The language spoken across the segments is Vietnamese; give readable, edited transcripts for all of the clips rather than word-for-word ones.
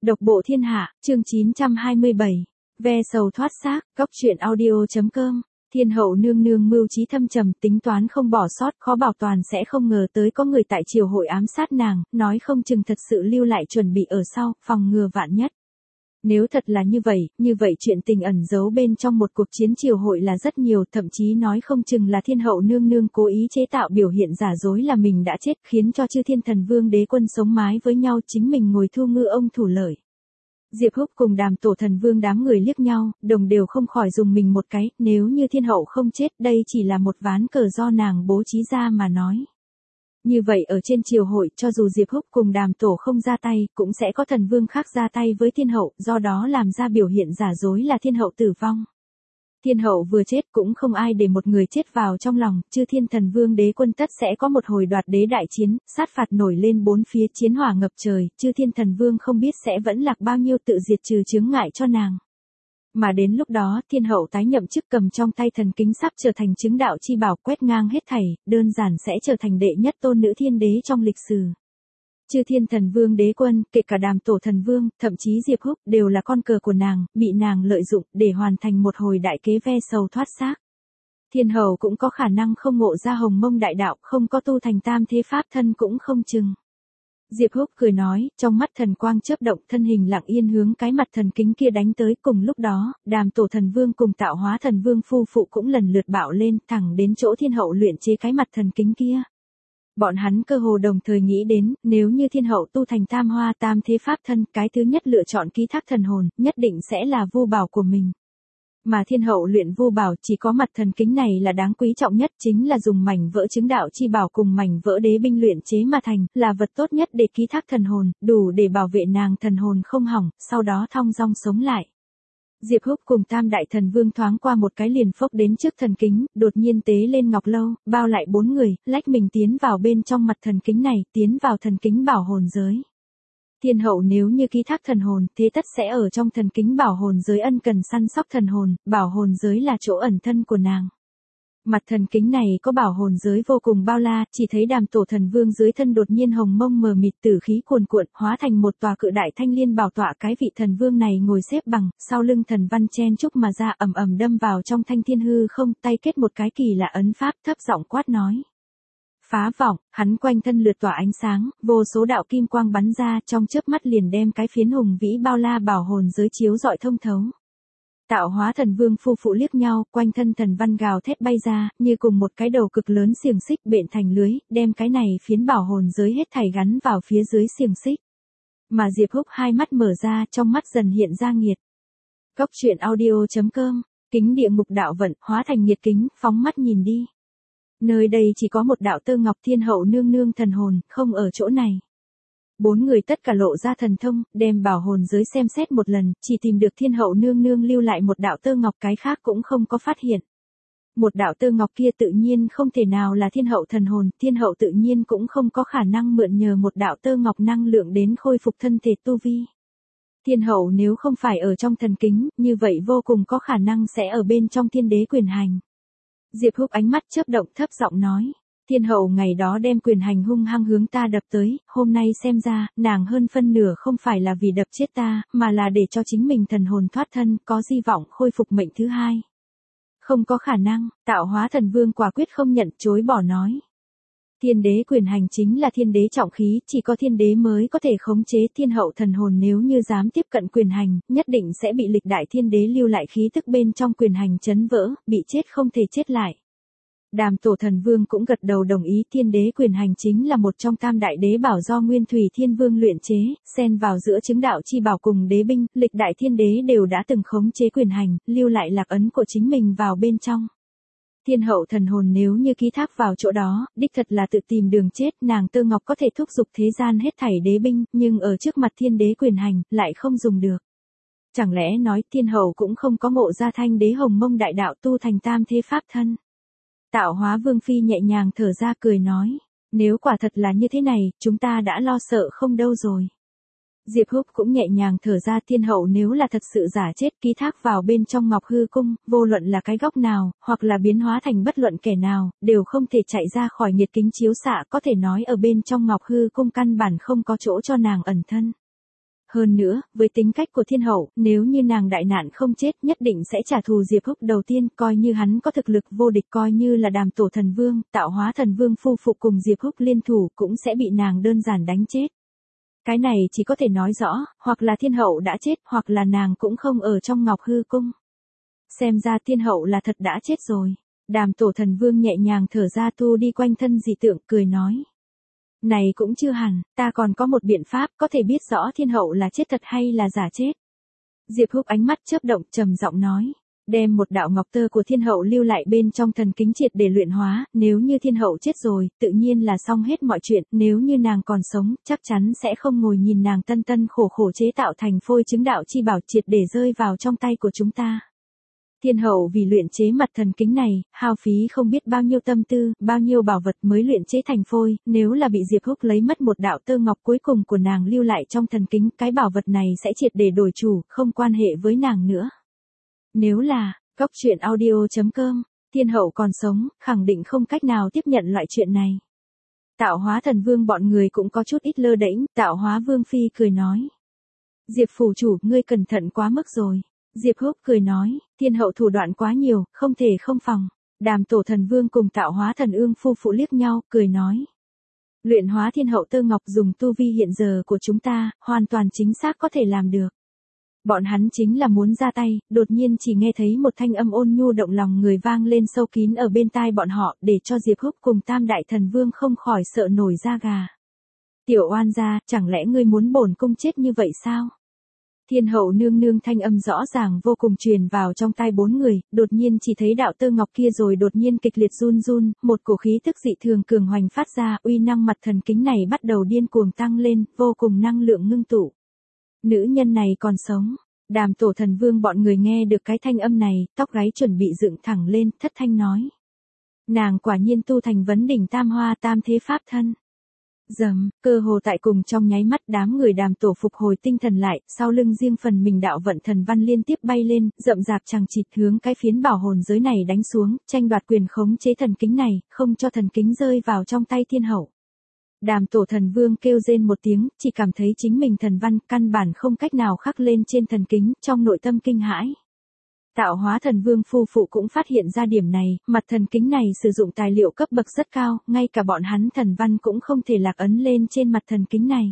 Độc bộ thiên hạ, chương 927. Ve sầu thoát xác, góc truyện audio.com. Thiên hậu nương nương mưu trí thâm trầm, tính toán không bỏ sót, khó bảo toàn sẽ không ngờ tới có người tại triều hội ám sát nàng, nói không chừng thật sự lưu lại chuẩn bị ở sau, phòng ngừa vạn nhất. Nếu thật là như vậy chuyện tình ẩn giấu bên trong một cuộc chiến triều hội là rất nhiều, thậm chí nói không chừng là thiên hậu nương nương cố ý chế tạo biểu hiện giả dối là mình đã chết, khiến cho chư thiên thần vương đế quân sống mái với nhau, chính mình ngồi thu ngư ông thủ lợi. Diệp Húc cùng Đàm Tổ thần vương đám người liếc nhau, đồng đều không khỏi dùng mình một cái, nếu như thiên hậu không chết, đây chỉ là một ván cờ do nàng bố trí ra mà nói. Như vậy ở trên triều hội, cho dù Diệp Húc cùng Đàm Tổ không ra tay, cũng sẽ có thần vương khác ra tay với thiên hậu, do đó làm ra biểu hiện giả dối là thiên hậu tử vong. Thiên hậu vừa chết cũng không ai để một người chết vào trong lòng, chư thiên thần vương đế quân tất sẽ có một hồi đoạt đế đại chiến, sát phạt nổi lên bốn phía, chiến hỏa ngập trời, chư thiên thần vương không biết sẽ vẫn lạc bao nhiêu tự diệt trừ chướng ngại cho nàng. Mà đến lúc đó, thiên hậu tái nhậm chức cầm trong tay thần kính sắp trở thành chứng đạo chi bảo, quét ngang hết thảy, đơn giản sẽ trở thành đệ nhất tôn nữ thiên đế trong lịch sử. Chư thiên thần vương đế quân, kể cả Đàm Tổ thần vương, thậm chí Diệp Húc, đều là con cờ của nàng, bị nàng lợi dụng, để hoàn thành một hồi đại kế ve sầu thoát xác. Thiên hậu cũng có khả năng không ngộ ra hồng mông đại đạo, không có tu thành tam thế pháp thân cũng không chừng. Diệp Húc cười nói, trong mắt thần quang chớp động, thân hình lặng yên hướng cái mặt thần kính kia đánh tới. Cùng lúc đó, Đàm Tổ thần vương cùng Tạo Hóa thần vương phu phụ cũng lần lượt bạo lên, thẳng đến chỗ thiên hậu luyện chế cái mặt thần kính kia. Bọn hắn cơ hồ đồng thời nghĩ đến, nếu như thiên hậu tu thành tam hoa tam thế pháp thân, cái thứ nhất lựa chọn ký thác thần hồn, nhất định sẽ là vu bảo của mình. Mà thiên hậu luyện vu bảo, chỉ có mặt thần kính này là đáng quý trọng nhất, chính là dùng mảnh vỡ chứng đạo chi bảo cùng mảnh vỡ đế binh luyện chế mà thành, là vật tốt nhất để ký thác thần hồn, đủ để bảo vệ nàng thần hồn không hỏng, sau đó thong dong sống lại. Diệp Húc cùng Tam Đại Thần Vương thoáng qua một cái liền phốc đến trước thần kính, đột nhiên tế lên ngọc lâu, bao lại bốn người, lách mình tiến vào bên trong mặt thần kính này, tiến vào thần kính bảo hồn giới. Thiên hậu nếu như ký thác thần hồn, thế tất sẽ ở trong thần kính bảo hồn giới ân cần săn sóc thần hồn, bảo hồn giới là chỗ ẩn thân của nàng. Mặt thần kính này có bảo hồn giới vô cùng bao la, chỉ thấy Đàm Tổ thần vương dưới thân đột nhiên hồng mông mờ mịt, tử khí cuồn cuộn, hóa thành một tòa cự đại thanh liên bảo tọa. Cái vị thần vương này ngồi xếp bằng, sau lưng thần văn chen chúc mà ra, ầm ầm đâm vào trong thanh thiên hư không, tay kết một cái kỳ lạ ấn pháp, thấp giọng quát nói. Phá vọng, hắn quanh thân lượt tỏa ánh sáng, vô số đạo kim quang bắn ra, trong chớp mắt liền đem cái phiến hùng vĩ bao la bảo hồn giới chiếu rọi thông thấu. Tạo Hóa thần vương phu phụ liếc nhau, quanh thân thần văn gào thét bay ra, như cùng một cái đầu cực lớn xiềng xích bện thành lưới, đem cái này phiến bảo hồn giới hết thảy gắn vào phía dưới xiềng xích. Mà Diệp Húc hai mắt mở ra, trong mắt dần hiện ra nghiệt. Góc truyện audio.com, kính địa ngục đạo vận, hóa thành nghiệt kính, phóng mắt nhìn đi. Nơi đây chỉ có một đạo tơ ngọc, thiên hậu nương nương thần hồn, không ở chỗ này. Bốn người tất cả lộ ra thần thông, đem bảo hồn giới xem xét một lần, chỉ tìm được thiên hậu nương nương lưu lại một đạo tơ ngọc, cái khác cũng không có phát hiện. Một đạo tơ ngọc kia tự nhiên không thể nào là thiên hậu thần hồn, thiên hậu tự nhiên cũng không có khả năng mượn nhờ một đạo tơ ngọc năng lượng đến khôi phục thân thể tu vi. Thiên hậu nếu không phải ở trong thần kính, như vậy vô cùng có khả năng sẽ ở bên trong thiên đế quyền hành. Diệp Húc ánh mắt chớp động, thấp giọng nói. Thiên hậu ngày đó đem quyền hành hung hăng hướng ta đập tới, hôm nay xem ra, nàng hơn phân nửa không phải là vì đập chết ta, mà là để cho chính mình thần hồn thoát thân, có hy vọng khôi phục mệnh thứ hai. Không có khả năng, Tạo Hóa thần vương quả quyết không nhận, chối bỏ nói. Thiên đế quyền hành chính là thiên đế trọng khí, chỉ có thiên đế mới có thể khống chế thiên hậu thần hồn, nếu như dám tiếp cận quyền hành, nhất định sẽ bị lịch đại thiên đế lưu lại khí tức bên trong quyền hành chấn vỡ, bị chết không thể chết lại. Đàm Tổ thần vương cũng gật đầu đồng ý, thiên đế quyền hành chính là một trong tam đại đế bảo do Nguyên Thủy Thiên Vương luyện chế, xen vào giữa chứng đạo chi bảo cùng đế binh, lịch đại thiên đế đều đã từng khống chế quyền hành, lưu lại lạc ấn của chính mình vào bên trong. Thiên hậu thần hồn nếu như ký thác vào chỗ đó, đích thật là tự tìm đường chết, nàng tơ ngọc có thể thúc giục thế gian hết thảy đế binh, nhưng ở trước mặt thiên đế quyền hành, lại không dùng được. Chẳng lẽ nói thiên hậu cũng không có ngộ ra thanh đế hồng mông đại đạo tu thành tam thế pháp thân? Tạo Hóa vương phi nhẹ nhàng thở ra cười nói, nếu quả thật là như thế này, chúng ta đã lo sợ không đâu rồi. Diệp Húc cũng nhẹ nhàng thở ra, thiên hậu nếu là thật sự giả chết ký thác vào bên trong Ngọc Hư Cung, vô luận là cái góc nào, hoặc là biến hóa thành bất luận kẻ nào, đều không thể chạy ra khỏi nhiệt kính chiếu xạ, có thể nói ở bên trong Ngọc Hư Cung căn bản không có chỗ cho nàng ẩn thân. Hơn nữa, với tính cách của thiên hậu, nếu như nàng đại nạn không chết nhất định sẽ trả thù Diệp Húc đầu tiên, coi như hắn có thực lực vô địch, coi như là Đàm Tổ Thần Vương, Tạo Hóa Thần Vương phu phụ cùng Diệp Húc liên thủ cũng sẽ bị nàng đơn giản đánh chết. Cái này chỉ có thể nói rõ, hoặc là thiên hậu đã chết, hoặc là nàng cũng không ở trong Ngọc Hư Cung. Xem ra thiên hậu là thật đã chết rồi. Đàm Tổ Thần Vương nhẹ nhàng thở ra tu đi quanh thân dị tượng, cười nói. Này cũng chưa hẳn, ta còn có một biện pháp có thể biết rõ thiên hậu là chết thật hay là giả chết. Diệp Húc ánh mắt chớp động trầm giọng nói. Đem một đạo ngọc tơ của thiên hậu lưu lại bên trong thần kính triệt để luyện hóa, nếu như thiên hậu chết rồi, tự nhiên là xong hết mọi chuyện, nếu như nàng còn sống, chắc chắn sẽ không ngồi nhìn nàng tân tân khổ khổ chế tạo thành phôi chứng đạo chi bảo triệt để rơi vào trong tay của chúng ta. Thiên hậu vì luyện chế mặt thần kính này, hao phí không biết bao nhiêu tâm tư, bao nhiêu bảo vật mới luyện chế thành phôi, nếu là bị Diệp Húc lấy mất một đạo tơ ngọc cuối cùng của nàng lưu lại trong thần kính, cái bảo vật này sẽ triệt để đổi chủ, không quan hệ với nàng nữa. Nếu là, góc truyện audio.com, thiên hậu còn sống, khẳng định không cách nào tiếp nhận loại chuyện này. Tạo Hóa Thần Vương bọn người cũng có chút ít lơ đễnh, Tạo Hóa Vương Phi cười nói. Diệp phủ chủ, ngươi cẩn thận quá mức rồi. Diệp Húc cười nói, thiên hậu thủ đoạn quá nhiều, không thể không phòng. Đàm Tổ Thần Vương cùng Tạo Hóa Thần Ương phu phụ liếc nhau, cười nói. Luyện hóa thiên hậu tơ ngọc dùng tu vi hiện giờ của chúng ta, hoàn toàn chính xác có thể làm được. Bọn hắn chính là muốn ra tay, đột nhiên chỉ nghe thấy một thanh âm ôn nhu động lòng người vang lên sâu kín ở bên tai bọn họ, để cho Diệp Húc cùng Tam Đại Thần Vương không khỏi sợ nổi da gà. Tiểu oan gia, chẳng lẽ ngươi muốn bổn cung chết như vậy sao? Thiên hậu nương nương thanh âm rõ ràng vô cùng truyền vào trong tai bốn người, đột nhiên chỉ thấy đạo tơ ngọc kia rồi đột nhiên kịch liệt run run, một cổ khí tức dị thường cường hoành phát ra, uy năng mặt thần kính này bắt đầu điên cuồng tăng lên, vô cùng năng lượng ngưng tụ. Nữ nhân này còn sống. Đàm Tổ Thần Vương bọn người nghe được cái thanh âm này, tóc gáy chuẩn bị dựng thẳng lên, thất thanh nói. Nàng quả nhiên tu thành vấn đỉnh tam hoa tam thế pháp thân. Dầm, cơ hồ tại cùng trong nháy mắt đám người Đàm Tổ phục hồi tinh thần lại, sau lưng riêng phần mình đạo vận thần văn liên tiếp bay lên, rậm rạp chằng chịt hướng cái phiến bảo hồn giới này đánh xuống, tranh đoạt quyền khống chế thần kính này, không cho thần kính rơi vào trong tay thiên hậu. Đàm Tổ Thần Vương kêu rên một tiếng, chỉ cảm thấy chính mình thần văn căn bản không cách nào khắc lên trên thần kính, trong nội tâm kinh hãi. Tạo Hóa Thần Vương phu phụ cũng phát hiện ra điểm này, mặt thần kính này sử dụng tài liệu cấp bậc rất cao, ngay cả bọn hắn thần văn cũng không thể lạc ấn lên trên mặt thần kính này.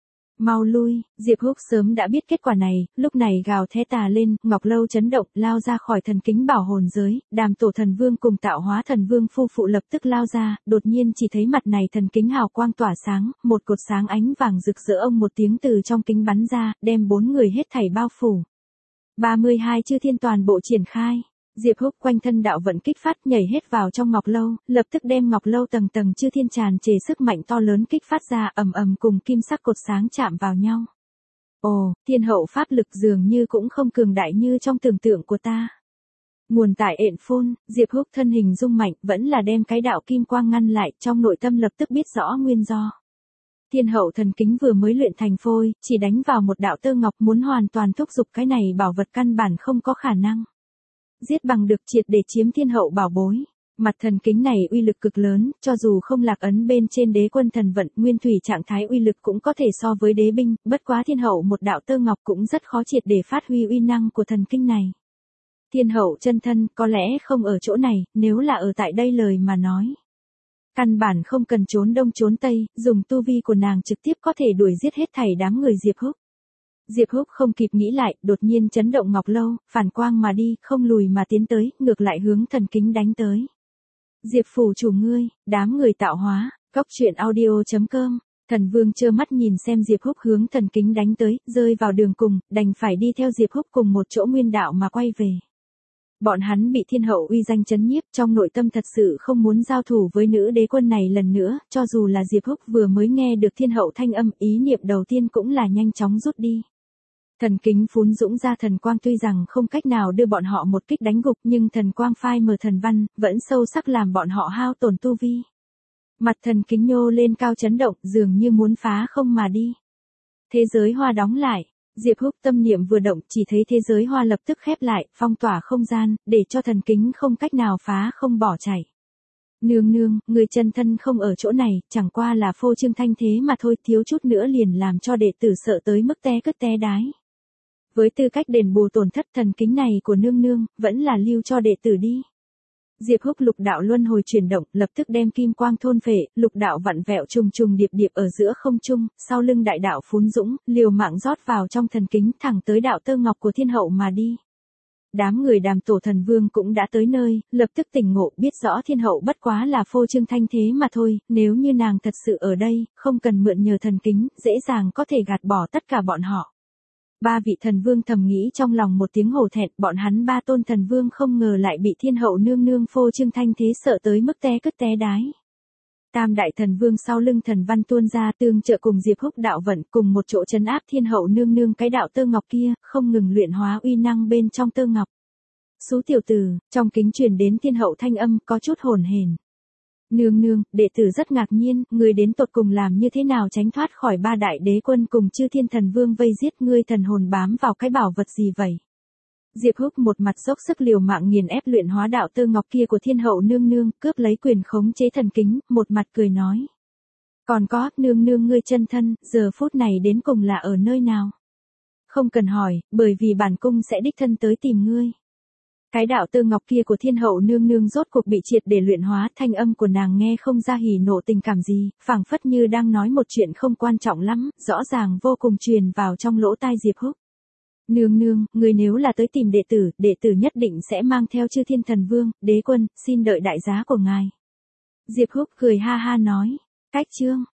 Mau lui, Diệp Húc sớm đã biết kết quả này, lúc này gào thét tà lên, Ngọc Lâu chấn động, lao ra khỏi thần kính bảo hồn giới, Đàm Tổ Thần Vương cùng Tạo Hóa Thần Vương phu phụ lập tức lao ra, đột nhiên chỉ thấy mặt này thần kính hào quang tỏa sáng, một cột sáng ánh vàng rực rỡ ông một tiếng từ trong kính bắn ra, đem bốn người hết thảy bao phủ. 32 chư thiên toàn bộ triển khai. Diệp Húc quanh thân đạo vận kích phát nhảy hết vào trong Ngọc Lâu, lập tức đem Ngọc Lâu tầng tầng chư thiên tràn trề sức mạnh to lớn kích phát ra ầm ầm cùng kim sắc cột sáng chạm vào nhau. Ồ, thiên hậu pháp lực dường như cũng không cường đại như trong tưởng tượng của ta. Nguồn tại ện phun, Diệp Húc thân hình rung mạnh vẫn là đem cái đạo kim quang ngăn lại, trong nội tâm lập tức biết rõ nguyên do. Thiên hậu thần kính vừa mới luyện thành phôi, chỉ đánh vào một đạo tơ ngọc muốn hoàn toàn thúc giục cái này bảo vật căn bản không có khả năng. Giết bằng được triệt để chiếm thiên hậu bảo bối. Mặt thần kính này uy lực cực lớn, cho dù không lạc ấn bên trên đế quân thần vận, nguyên thủy trạng thái uy lực cũng có thể so với đế binh, bất quá thiên hậu một đạo tơ ngọc cũng rất khó triệt để phát huy uy năng của thần kinh này. Thiên hậu chân thân có lẽ không ở chỗ này, nếu là ở tại đây lời mà nói. Căn bản không cần trốn đông trốn tây, dùng tu vi của nàng trực tiếp có thể đuổi giết hết thảy đám người Diệp Húc. Diệp Húc không kịp nghĩ lại, đột nhiên chấn động Ngọc Lâu, phản quang mà đi, không lùi mà tiến tới, ngược lại hướng thần kính đánh tới. Diệp phủ chủ ngươi, đám người Tạo Hóa, góc truyện audio.com. Thần Vương trơ mắt nhìn xem Diệp Húc hướng thần kính đánh tới, rơi vào đường cùng, đành phải đi theo Diệp Húc cùng một chỗ nguyên đạo mà quay về. Bọn hắn bị thiên hậu uy danh chấn nhiếp, trong nội tâm thật sự không muốn giao thủ với nữ đế quân này lần nữa, cho dù là Diệp Húc vừa mới nghe được thiên hậu thanh âm, ý niệm đầu tiên cũng là nhanh chóng rút đi. Thần kính phún dũng ra thần quang tuy rằng không cách nào đưa bọn họ một kích đánh gục, nhưng thần quang phai mờ thần văn, vẫn sâu sắc làm bọn họ hao tổn tu vi. Mặt thần kính nhô lên cao chấn động, dường như muốn phá không mà đi. Thế giới hoa đóng lại. Diệp Húc tâm niệm vừa động, chỉ thấy thế giới hoa lập tức khép lại, phong tỏa không gian, để cho thần kính không cách nào phá không bỏ chạy. Nương nương, người chân thân không ở chỗ này, chẳng qua là phô trương thanh thế mà thôi, thiếu chút nữa liền làm cho đệ tử sợ tới mức té cứt té đái. Với tư cách đền bù tổn thất thần kính này của nương nương, vẫn là lưu cho đệ tử đi. Diệp Húc lục đạo luân hồi chuyển động, lập tức đem kim quang thôn phệ, lục đạo vặn vẹo trùng trùng điệp điệp ở giữa không trung, sau lưng đại đạo phún dũng, liều mạng rót vào trong thần kính thẳng tới đạo tơ ngọc của thiên hậu mà đi. Đám người Đàm Tổ Thần Vương cũng đã tới nơi, lập tức tỉnh ngộ, biết rõ thiên hậu bất quá là phô trương thanh thế mà thôi, nếu như nàng thật sự ở đây, không cần mượn nhờ thần kính, dễ dàng có thể gạt bỏ tất cả bọn họ. Ba vị thần vương thầm nghĩ trong lòng một tiếng hổ thẹn, bọn hắn ba tôn thần vương không ngờ lại bị thiên hậu nương nương phô trương thanh thế sợ tới mức té cứt té đái. Tam đại thần vương sau lưng thần văn tuôn ra tương trợ cùng Diệp Húc đạo vận cùng một chỗ trấn áp thiên hậu nương nương cái đạo tơ ngọc kia, không ngừng luyện hóa uy năng bên trong tơ ngọc. Sú tiểu tử, trong kính truyền đến thiên hậu thanh âm có chút hồn hển. Nương nương, đệ tử rất ngạc nhiên, người đến tột cùng làm như thế nào tránh thoát khỏi ba đại đế quân cùng chư thiên thần vương vây giết ngươi, thần hồn bám vào cái bảo vật gì vậy? Diệp Húc một mặt dốc sức liều mạng nghiền ép luyện hóa đạo tơ ngọc kia của thiên hậu nương nương, cướp lấy quyền khống chế thần kính, một mặt cười nói. Còn có, nương nương ngươi chân thân, giờ phút này đến cùng là ở nơi nào? Không cần hỏi, bởi vì bản cung sẽ đích thân tới tìm ngươi. Cái đạo tơ ngọc kia của thiên hậu nương nương rốt cuộc bị triệt để luyện hóa, thanh âm của nàng nghe không ra hỉ nộ tình cảm gì, phảng phất như đang nói một chuyện không quan trọng lắm, rõ ràng vô cùng truyền vào trong lỗ tai Diệp Húc. Nương nương, người nếu là tới tìm đệ tử nhất định sẽ mang theo chư thiên thần vương, đế quân, xin đợi đại giá của ngài. Diệp Húc cười ha ha nói, cách chương.